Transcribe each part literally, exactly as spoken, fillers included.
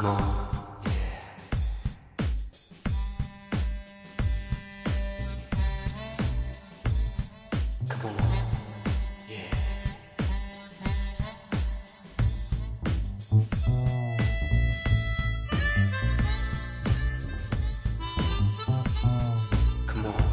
Come on. Come on. Yeah. Come on.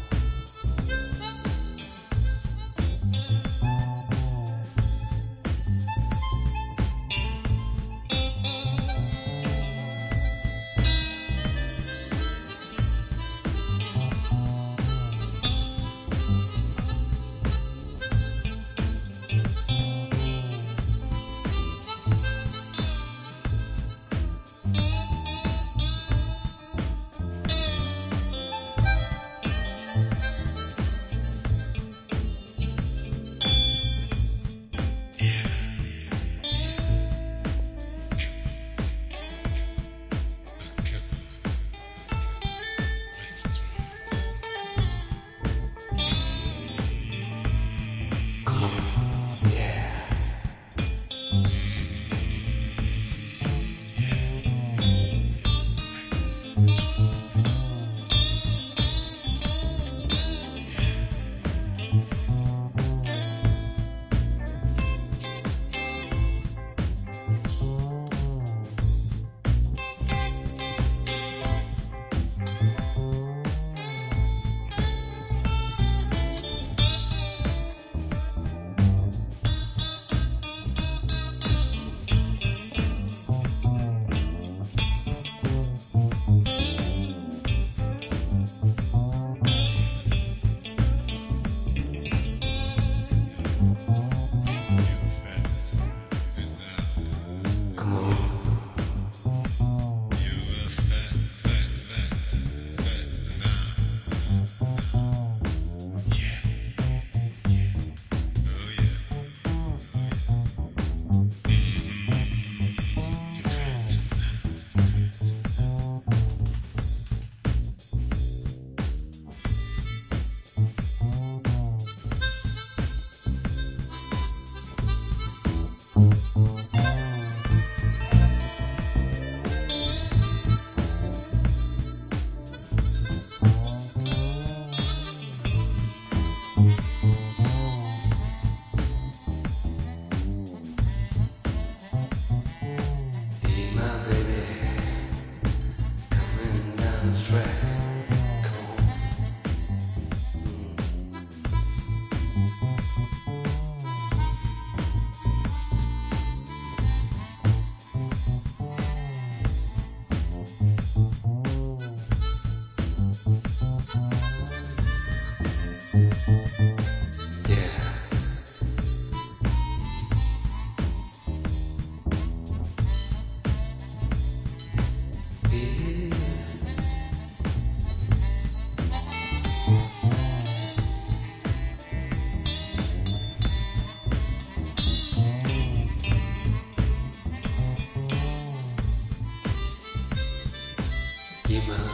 Yeah, my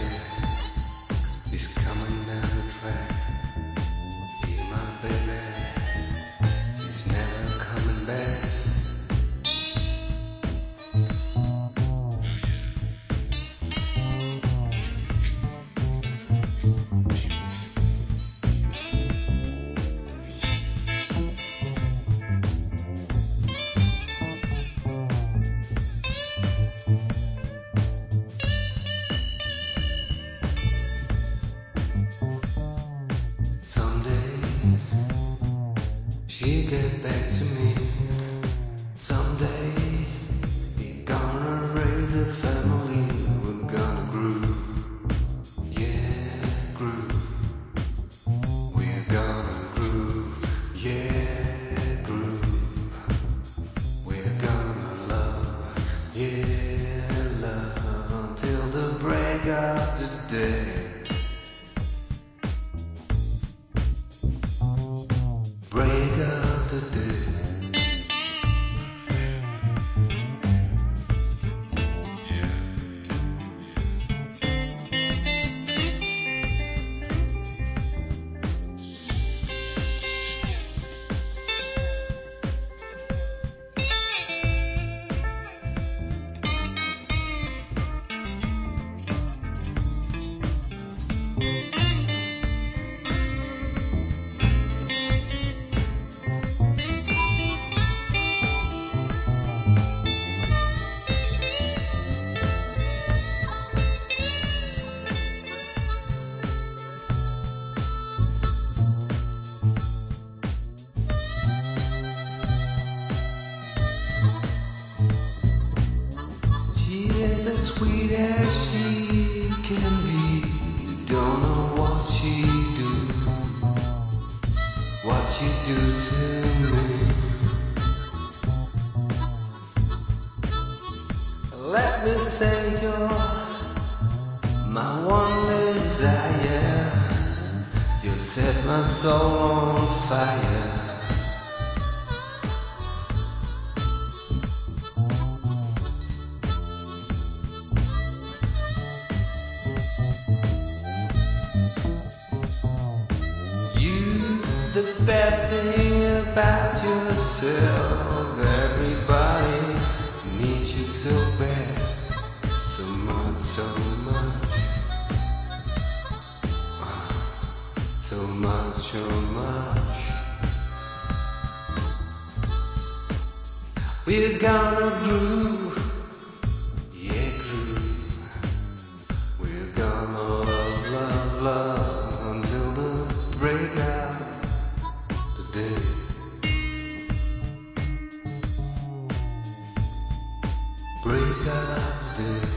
baby is coming down the track. Yeah, my baby is never coming back. She'll get back to me someday. You're gonna raise a family. We're gonna groove, yeah, groove. We're gonna groove, yeah, groove. We're gonna love, yeah, love until the break of the day. Break of the day. do to me. Let me say you're my one desire. You set my soul on fire. The bad thing about yourself, everybody needs you so bad, so much, so much, so much, so much. We're gonna groove, yeah, groove. We're gonna love, love, love until the breakout. Break us down.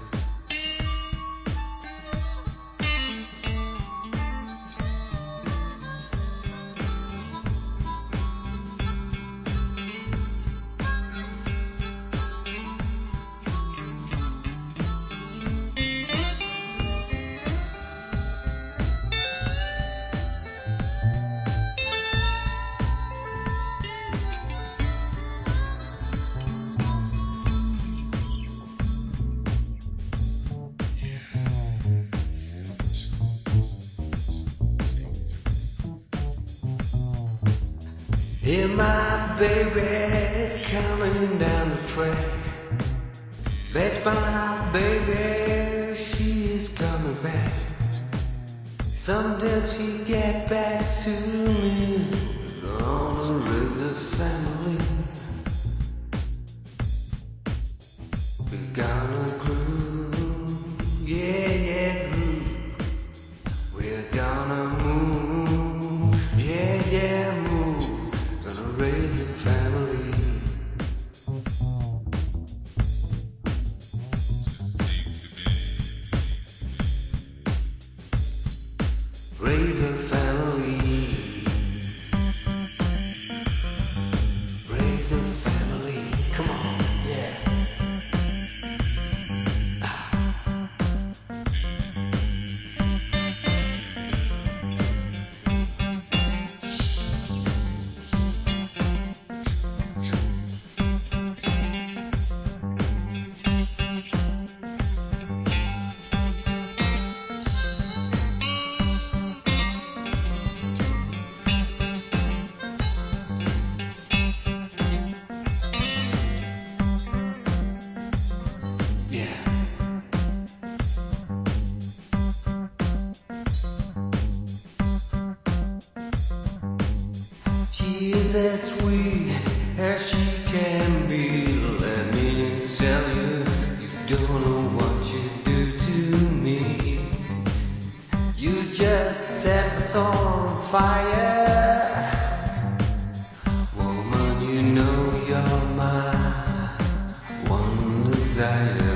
Hear my baby coming down the track. That's my baby, she's coming back. Someday she'll get back to me. Gonna raise a family. We're gonna groove, yeah, yeah, groove. We're gonna move, yeah, yeah, move. Gonna raise a family. Raise a family. Raise a family. Come on, yeah. She is as sweet as she can be. Let me tell you, you don't know what you do to me. You just set my soul on fire. Woman, you know you're my one desire.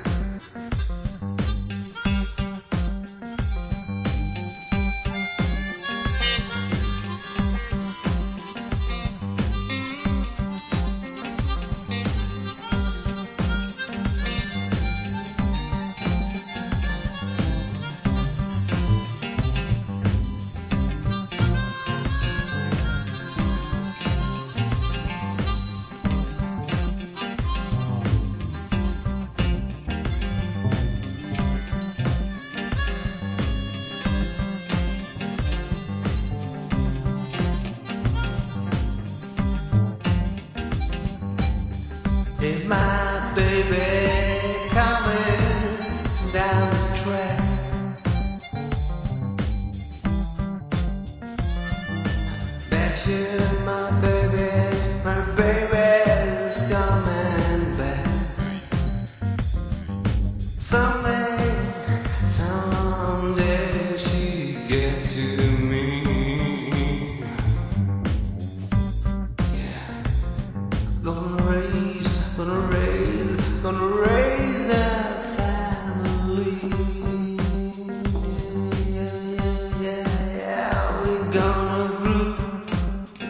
Is my baby coming down the track? Bet you my baby, my baby's coming back. Someday, someday she gets to me. Yeah, gonna raise. Gonna raise, gonna raise a family. Yeah, yeah, yeah, yeah. We're gonna groove,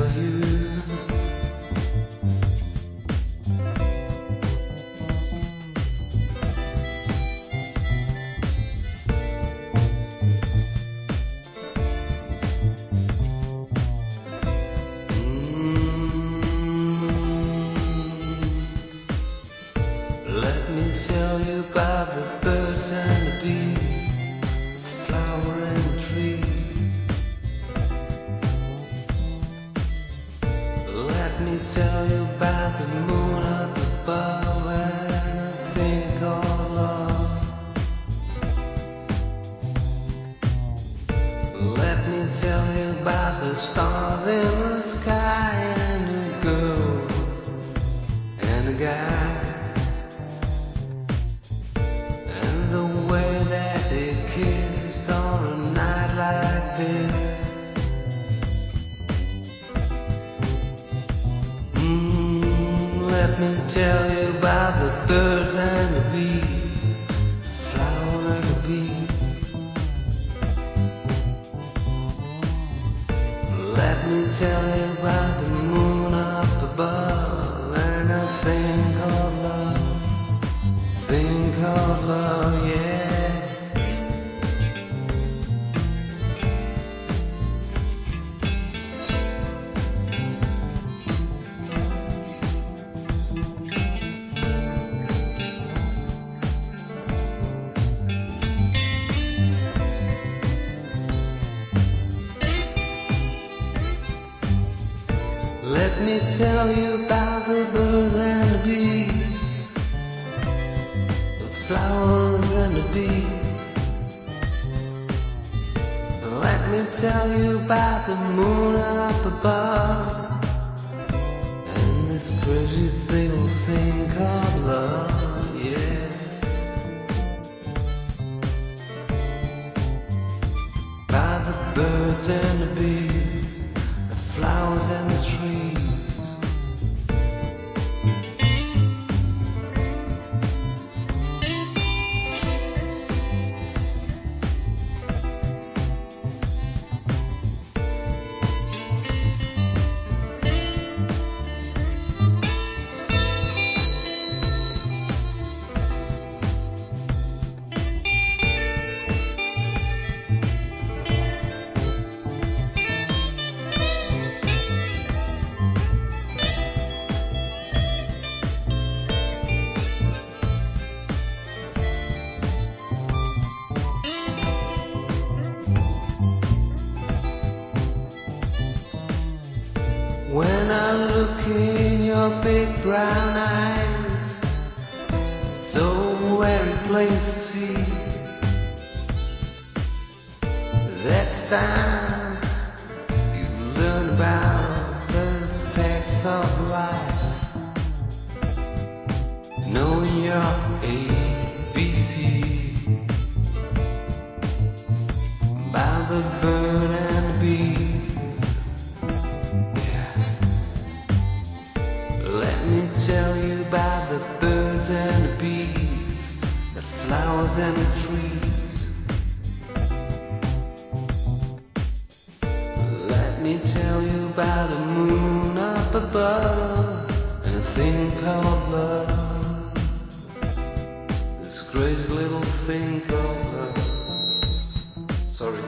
tell you. Let me tell you about the birds and the bees, the flower and the trees. Let me tell you about the moon up above and a thing called love. Let me tell you about the stars in the sky and a girl and a guy. Let me tell you about the birds and the bees, the flowers and the bees. Let me tell you about the moon up above and a thing called love, thing called love, yeah. Let me tell you about the birds and the bees, the flowers and the bees. Let me tell you about the moon up above and this crazy little thing called love, yeah. About the birds and the bees, the flowers and the trees. When I look in your big brown eyes, so very plain to see, that's time you learn about the facts of life, knowing your A B C, about the bird and the bee. Let me tell you about the birds and the bees, the flowers and the trees. Let me tell you about the moon up above and a thing called love, this crazy little thing called love. Sorry.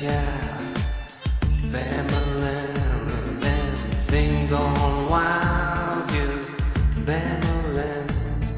child, Bamaland, and everything gone wild, just Bamaland.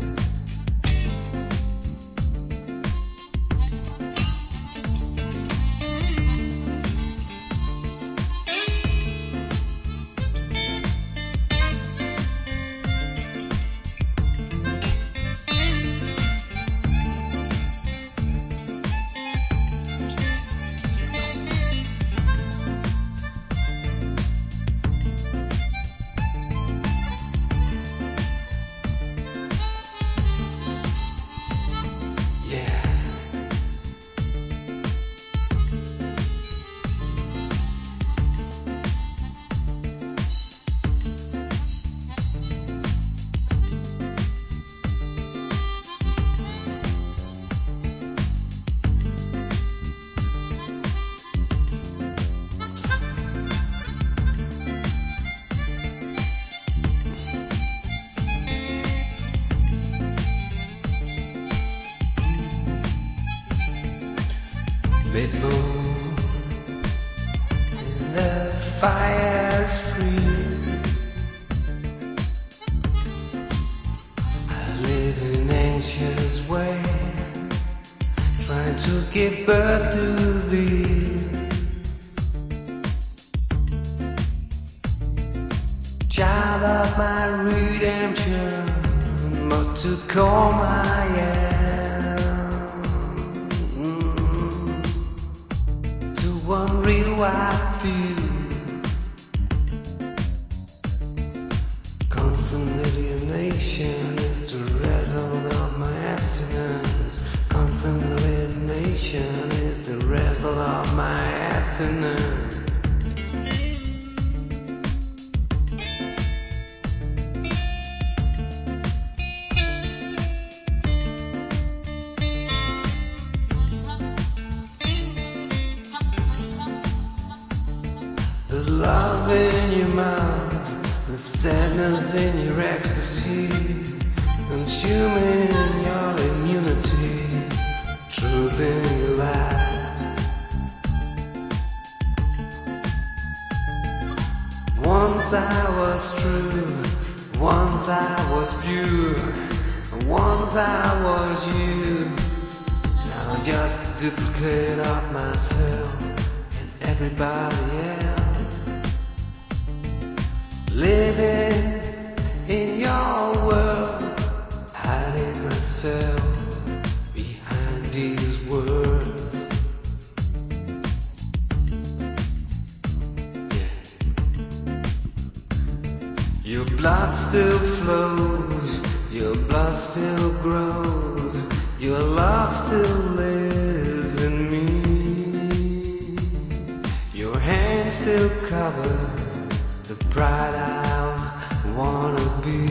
Red moon in the fire street. I live in anxious way, trying to give birth to thee. Child of my redemption, but to call my own. One real I feel constant alienation is the result of my abstinence. Constant alienation is the result of my abstinence. The love in your mouth, the sadness in your ecstasy, consuming your immunity, truth in your life. Once I was true, once I was pure, once I was you. Now I'm just a duplicate of myself and everybody else. Living in your world, hiding myself behind these words. Yeah. Your blood still flows, your blood still grows, your love still lives in me. Your hands still cover the pride I wanna be.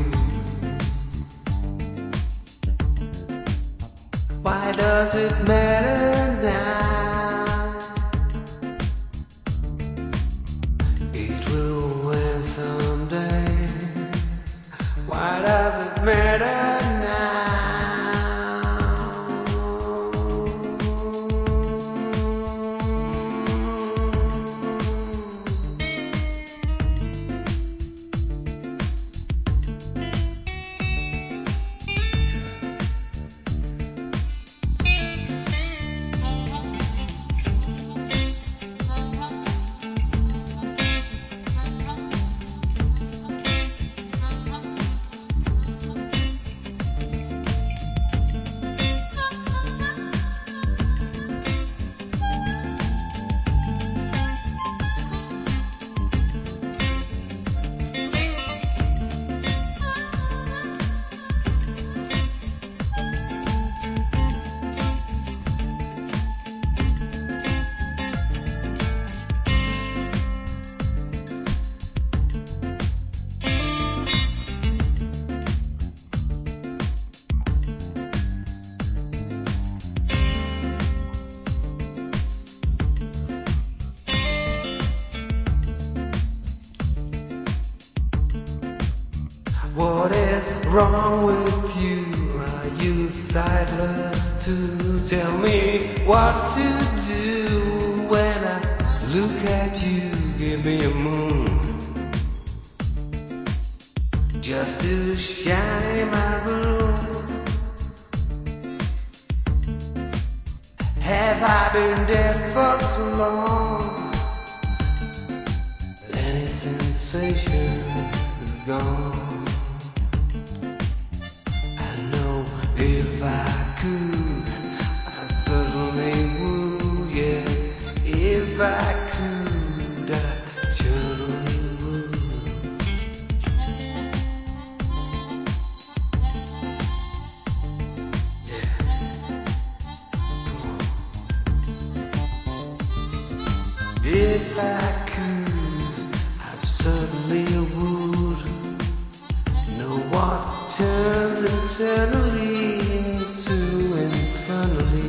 Why does it matter now? It will end someday. Why does it matter now? What is wrong with you? Are you sightless too? Tell me what to do when I look at you, give me a moon, just to shine in my room. Have I been dead for so long? Any sensation is gone. I know if I could, I certainly would, yeah. If I could, I surely would. Yeah. If I could, I certainly would. Know what turns internally into infernally.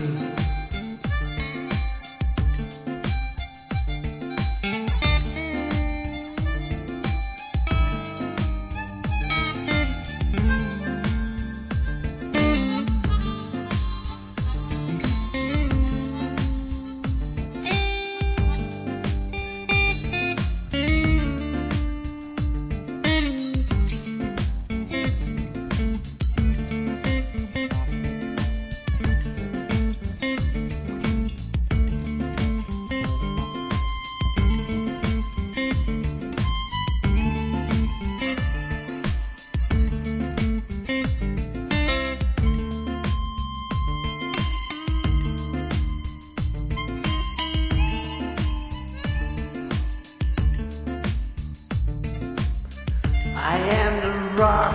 I am the rock.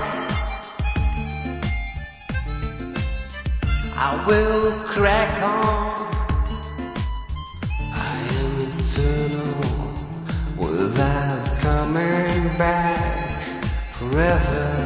I will crack on. I am eternal, without coming back forever.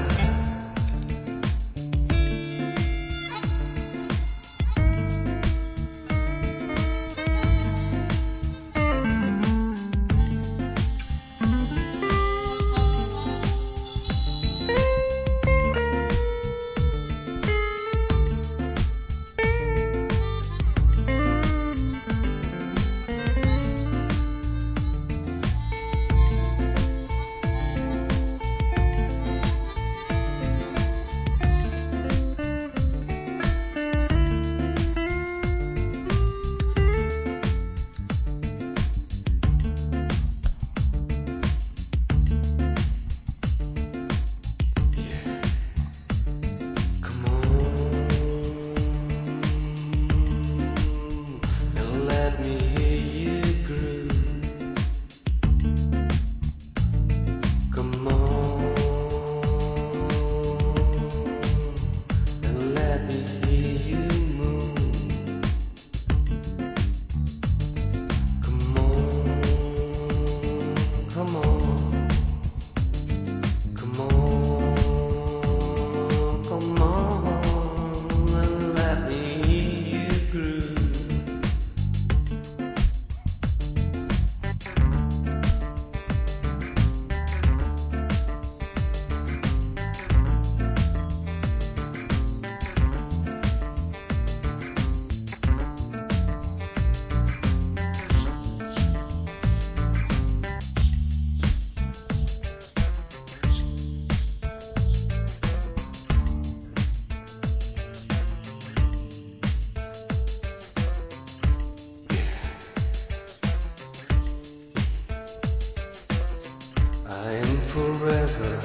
I am forever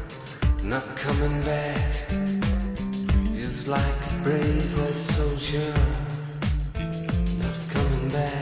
not coming back. It's like a brave white soldier not coming back.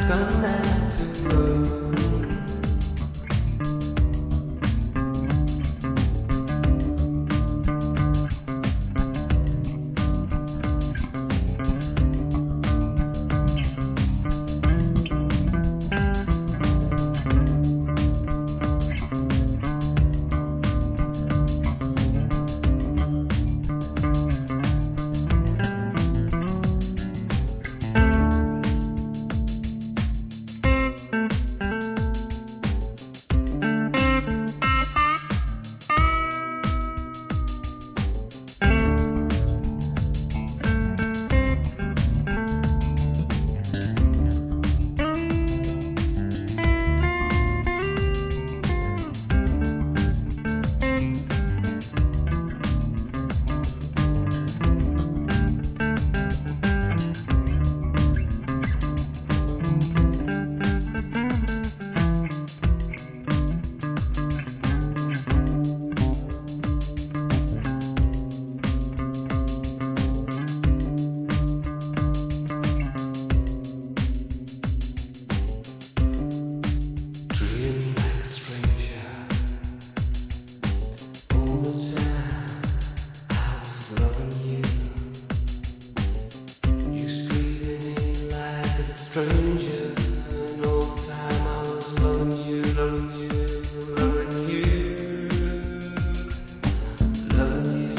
gone out to love. Stranger, and all the time I was loving you, loving you, loving you, loving you.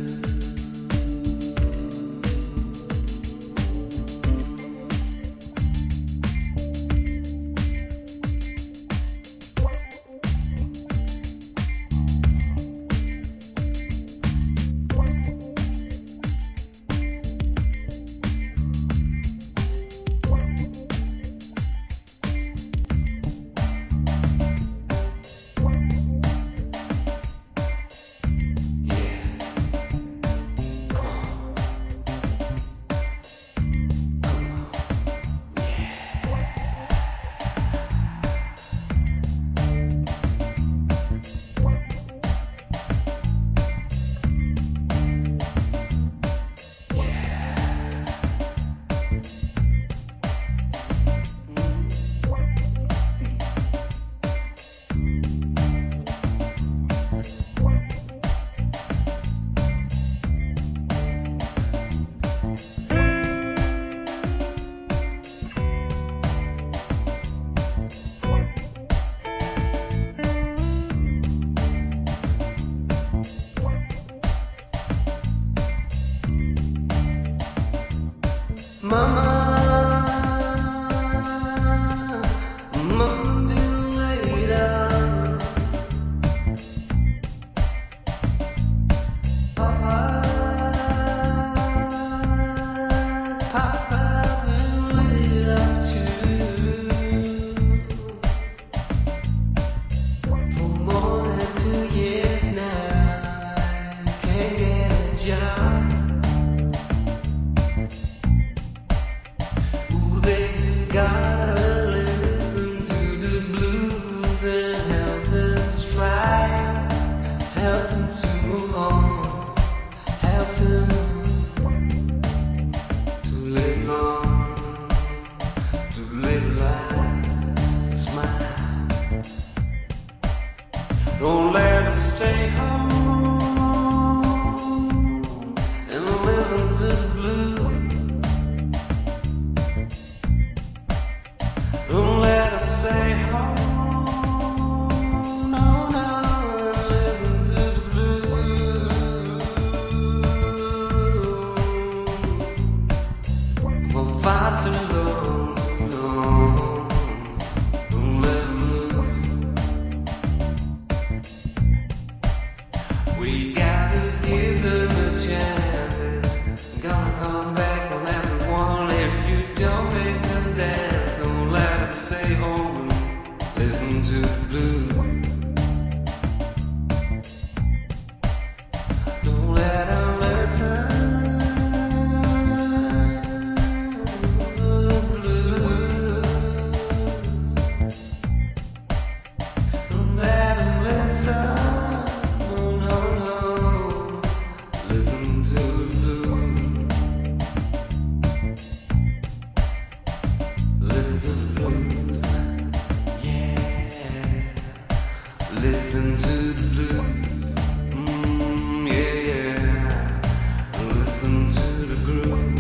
Mama, Mama been laid out. Papa, Papa been laid out too. For more than two years now, I can't get a job. Gotta listen to the blues and help them strive, help them to move on, help them to live long, to live life, to smile. Don't let them stay home and listen to the blues. Don't let them stay home, no, no, and listen to the blues. For far too long, no, don't let them lose. We gotta give them a chance. It's gonna come back on everyone if you don't make them dance. Stay the blues. Yeah, listen to the blues. Mm, yeah, yeah, listen to the groove.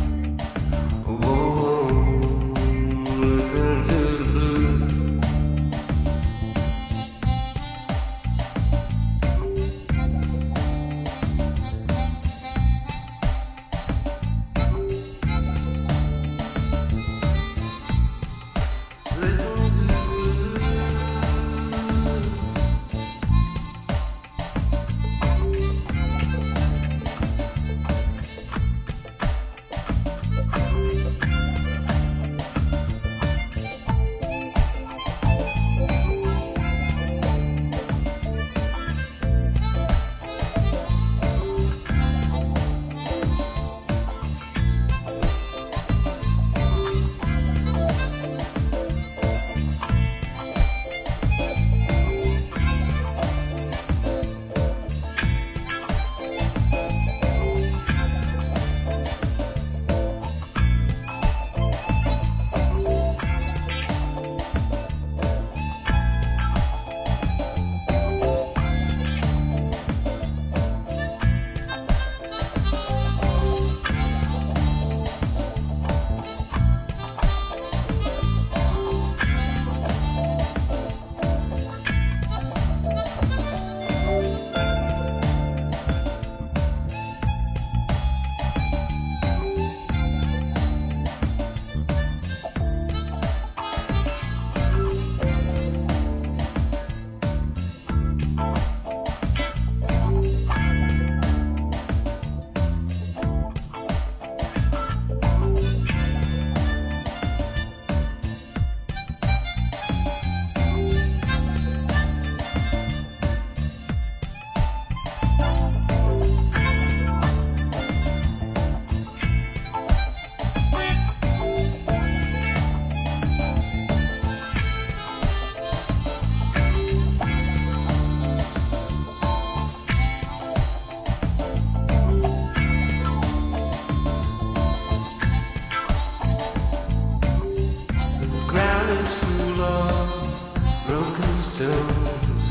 Whoa, listen to the blues. Broken stones,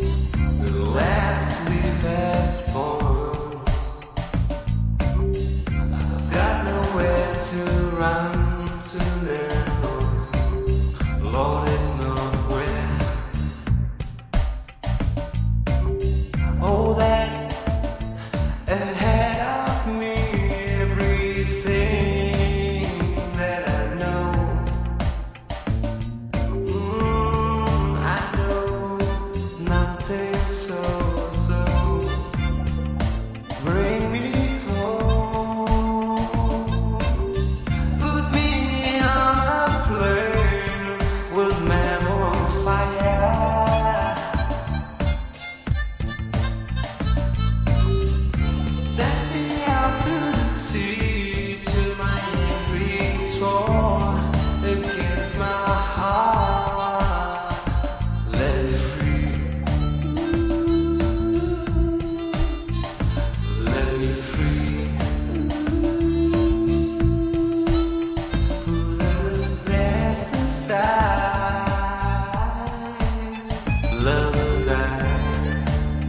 the last leaf has fallen. I've got nowhere to run to now. Lord, it's nowhere. Oh, that's ahead of me. Everything that I know. Bring me home, put me on a plane with man on fire. Send me out to the sea, to my angry sword against my heart. Let me free. Love's eyes,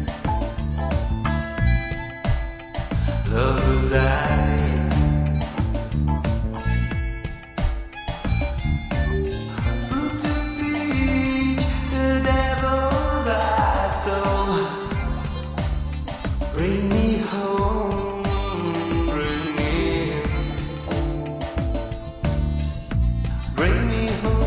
love's eyes. Put to beach the devil's eyes. So bring me home, bring me, bring me home.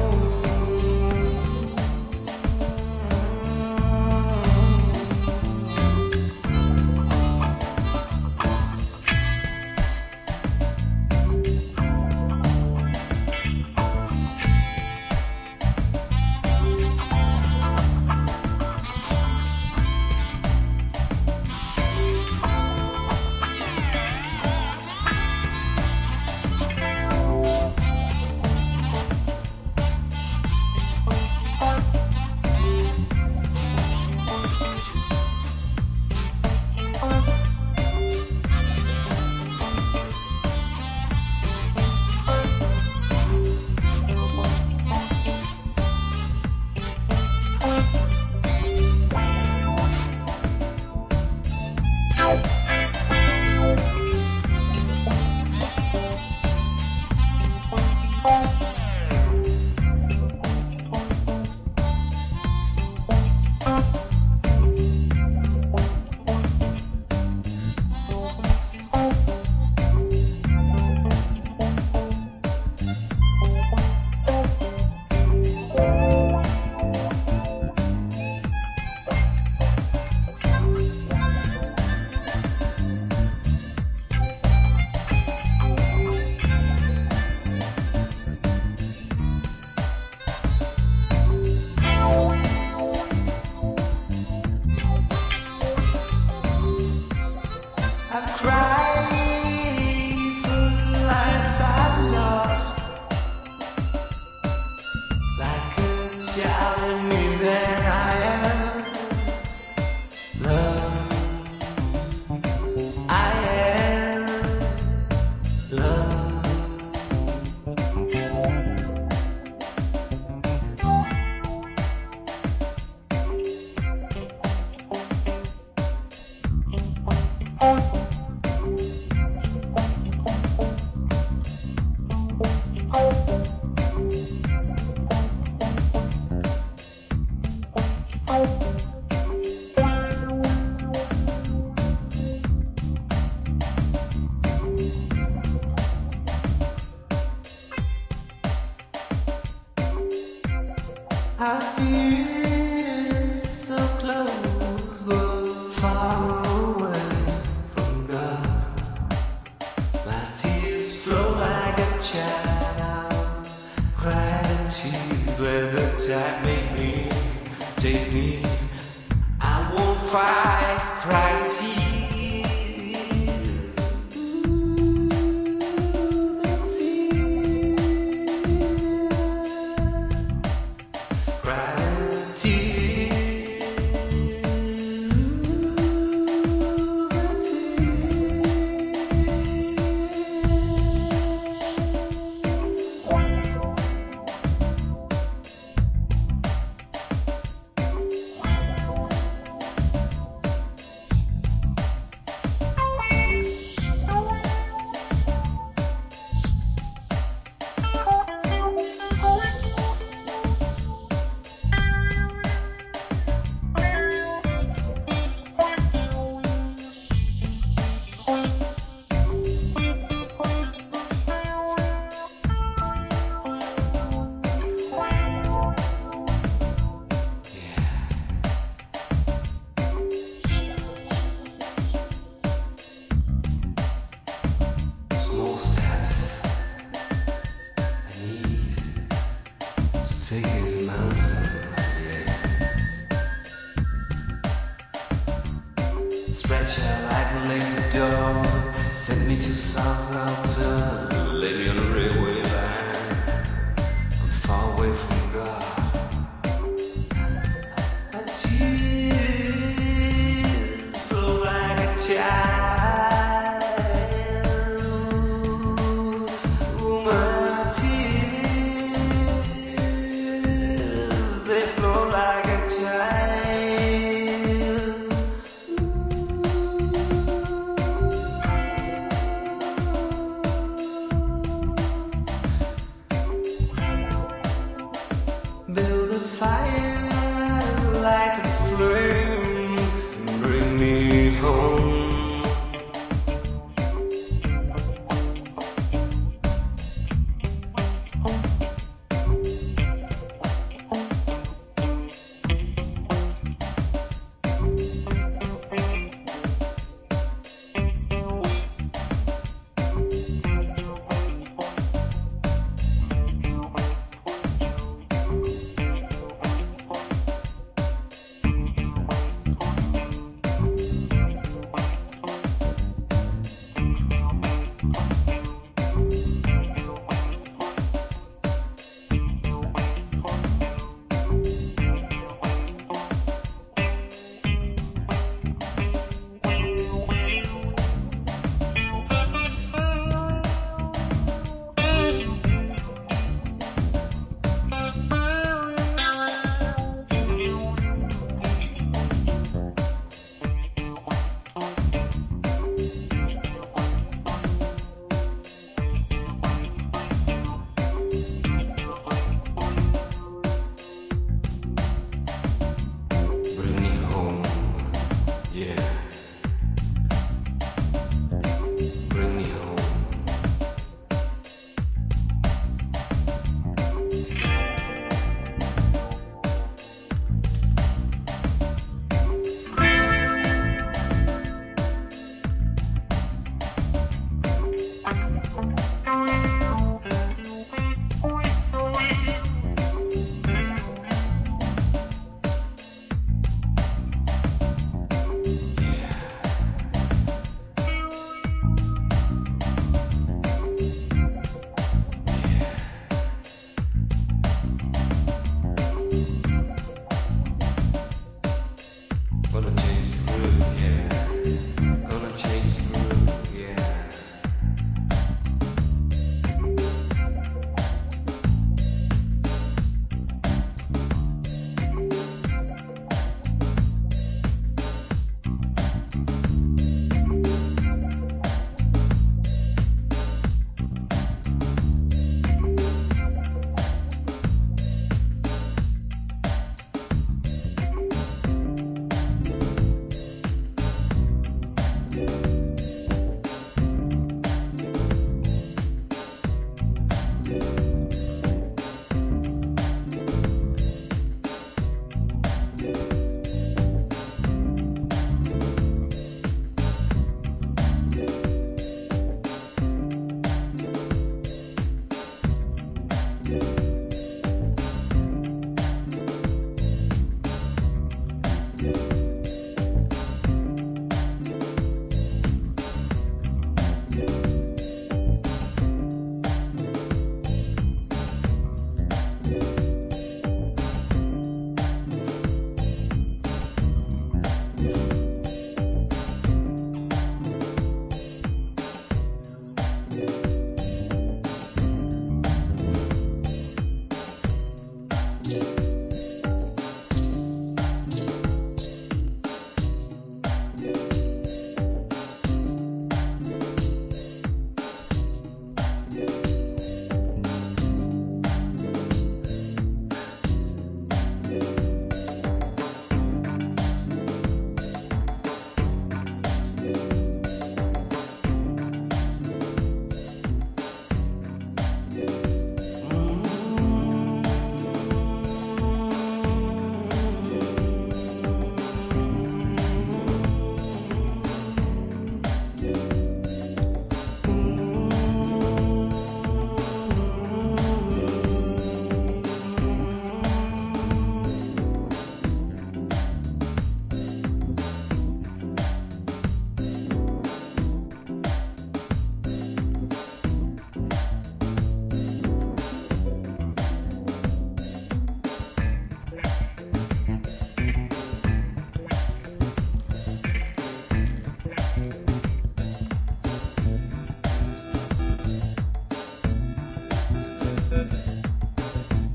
telling me that I am love. I am love. I feel so close but far away from God. My tears flow like a child, cry and tears, let the tide make me, take me. I won't fight, cry tears. Take his mountain, yeah. Stretch out like the lazy dog, send me to South Alta, lay me on the railway line. I'm far away from God. My tears flow like a child. Oh, my tears, they flow like a child. Build a fire.